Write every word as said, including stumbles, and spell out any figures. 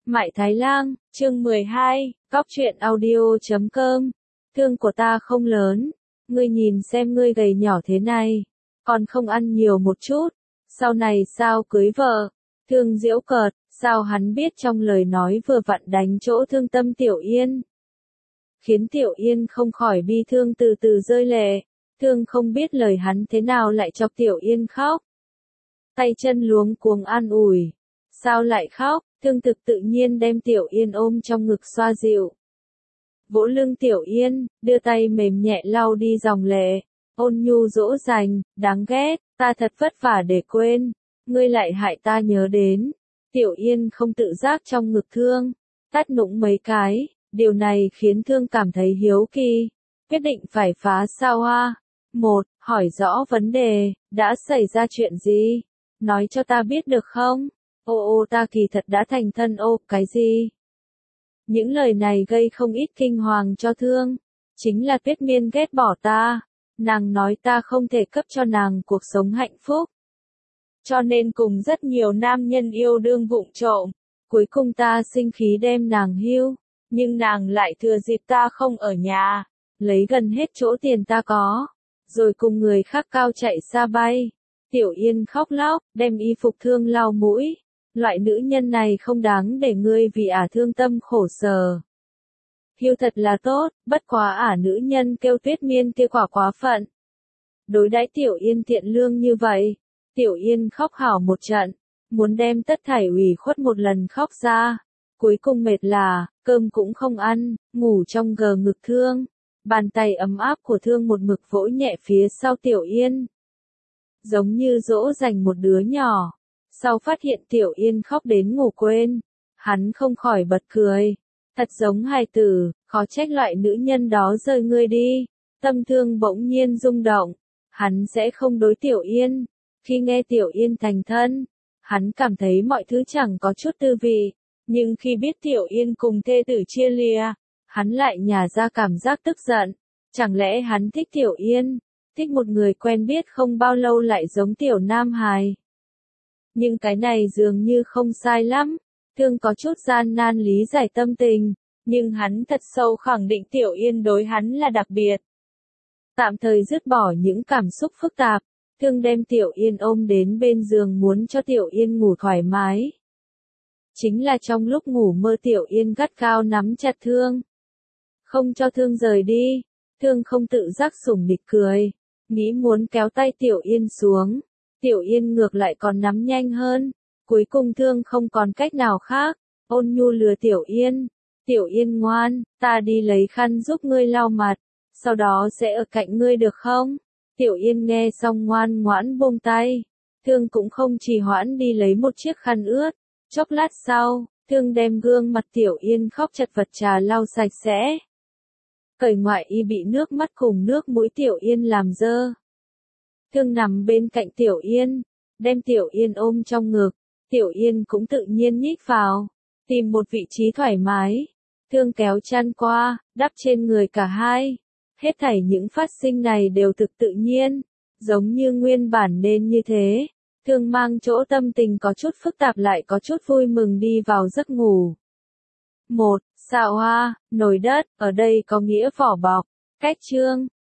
Mại Thái Lang, chương mười hai, Cóc truyện audio chấm com. Thương của ta không lớn, ngươi nhìn xem ngươi gầy nhỏ thế này, còn không ăn nhiều một chút, sau này sao cưới vợ? Thương giễu cợt, sao hắn biết trong lời nói vừa vặn đánh chỗ thương tâm Tiểu Yên. Khiến Tiểu Yên không khỏi bi thương từ từ rơi lệ, Thương không biết lời hắn thế nào lại chọc Tiểu Yên khóc. Tay chân luống cuống an ủi, sao lại khóc? Thương thực tự nhiên đem Tiểu Yên ôm trong ngực xoa dịu. Vỗ lưng Tiểu Yên, đưa tay mềm nhẹ lau đi dòng lệ, ôn nhu dỗ dành, đáng ghét, ta thật vất vả để quên, ngươi lại hại ta nhớ đến. Tiểu Yên không tự giác trong ngực Thương, tát nũng mấy cái, điều này khiến Thương cảm thấy hiếu kỳ, quyết định phải phá sao hoa. Một, hỏi rõ vấn đề, đã xảy ra chuyện gì? Nói cho ta biết được không? Ô ô ta kỳ thật đã thành thân. Ô, cái gì? Những lời này gây không ít kinh hoàng cho Thương. Chính là Tuyết Miên ghét bỏ ta. Nàng nói ta không thể cấp cho nàng cuộc sống hạnh phúc. Cho nên cùng rất nhiều nam nhân yêu đương vụng trộm. Cuối cùng ta sinh khí đem nàng hưu. Nhưng nàng lại thừa dịp ta không ở nhà. Lấy gần hết chỗ tiền ta có. Rồi cùng người khác cao chạy xa bay. Tiểu Yên khóc lóc, đem y phục Thương lau mũi. Loại nữ nhân này không đáng để ngươi vì ả thương tâm khổ sở. Hưu thật là tốt, bất quá ả nữ nhân kêu Tuyết Miên kia quả quá phận. Đối đãi Tiểu Yên thiện lương như vậy, Tiểu Yên khóc hảo một trận, muốn đem tất thảy ủy khuất một lần khóc ra. Cuối cùng mệt là, cơm cũng không ăn, ngủ trong gờ ngực Thương. Bàn tay ấm áp của Thương một mực vỗ nhẹ phía sau Tiểu Yên. Giống như dỗ dành một đứa nhỏ. Sau phát hiện Tiểu Yên khóc đến ngủ quên, hắn không khỏi bật cười. Thật giống hài tử, khó trách loại nữ nhân đó rời ngươi đi. Tâm Thương bỗng nhiên rung động, hắn sẽ không đối Tiểu Yên. Khi nghe Tiểu Yên thành thân, hắn cảm thấy mọi thứ chẳng có chút tư vị. Nhưng khi biết Tiểu Yên cùng thê tử chia lìa, hắn lại nhả ra cảm giác tức giận. Chẳng lẽ hắn thích Tiểu Yên, thích một người quen biết không bao lâu lại giống Tiểu Nam Hài. Nhưng cái này dường như không sai lắm. Thương có chút gian nan lý giải tâm tình, nhưng hắn thật sâu khẳng định Tiểu Yên đối hắn là đặc biệt. Tạm thời dứt bỏ những cảm xúc phức tạp, Thương đem Tiểu Yên ôm đến bên giường muốn cho Tiểu Yên ngủ thoải mái. Chính là trong lúc ngủ mơ Tiểu Yên gắt gao nắm chặt Thương, không cho Thương rời đi. Thương không tự giác sủng nịch cười, nghĩ muốn kéo tay Tiểu Yên xuống. Tiểu Yên ngược lại còn nắm nhanh hơn. Cuối cùng Thương không còn cách nào khác, ôn nhu lừa Tiểu Yên. Tiểu Yên ngoan, ta đi lấy khăn giúp ngươi lau mặt, sau đó sẽ ở cạnh ngươi được không? Tiểu Yên nghe xong ngoan ngoãn buông tay. Thương cũng không trì hoãn đi lấy một chiếc khăn ướt. Chốc lát sau, Thương đem gương mặt Tiểu Yên khóc chật vật trà lau sạch sẽ. Cởi ngoại y bị nước mắt cùng nước mũi Tiểu Yên làm dơ. Thương nằm bên cạnh Tiểu Yên, đem Tiểu Yên ôm trong ngực. Tiểu Yên cũng tự nhiên nhích vào, tìm một vị trí thoải mái. Thương kéo chăn qua, đắp trên người cả hai. Hết thảy những phát sinh này đều thực tự nhiên, giống như nguyên bản nên như thế. Thương mang chỗ tâm tình có chút phức tạp lại có chút vui mừng đi vào giấc ngủ. Một, xạo hoa, nồi đất, ở đây có nghĩa vỏ bọc. Cách chương,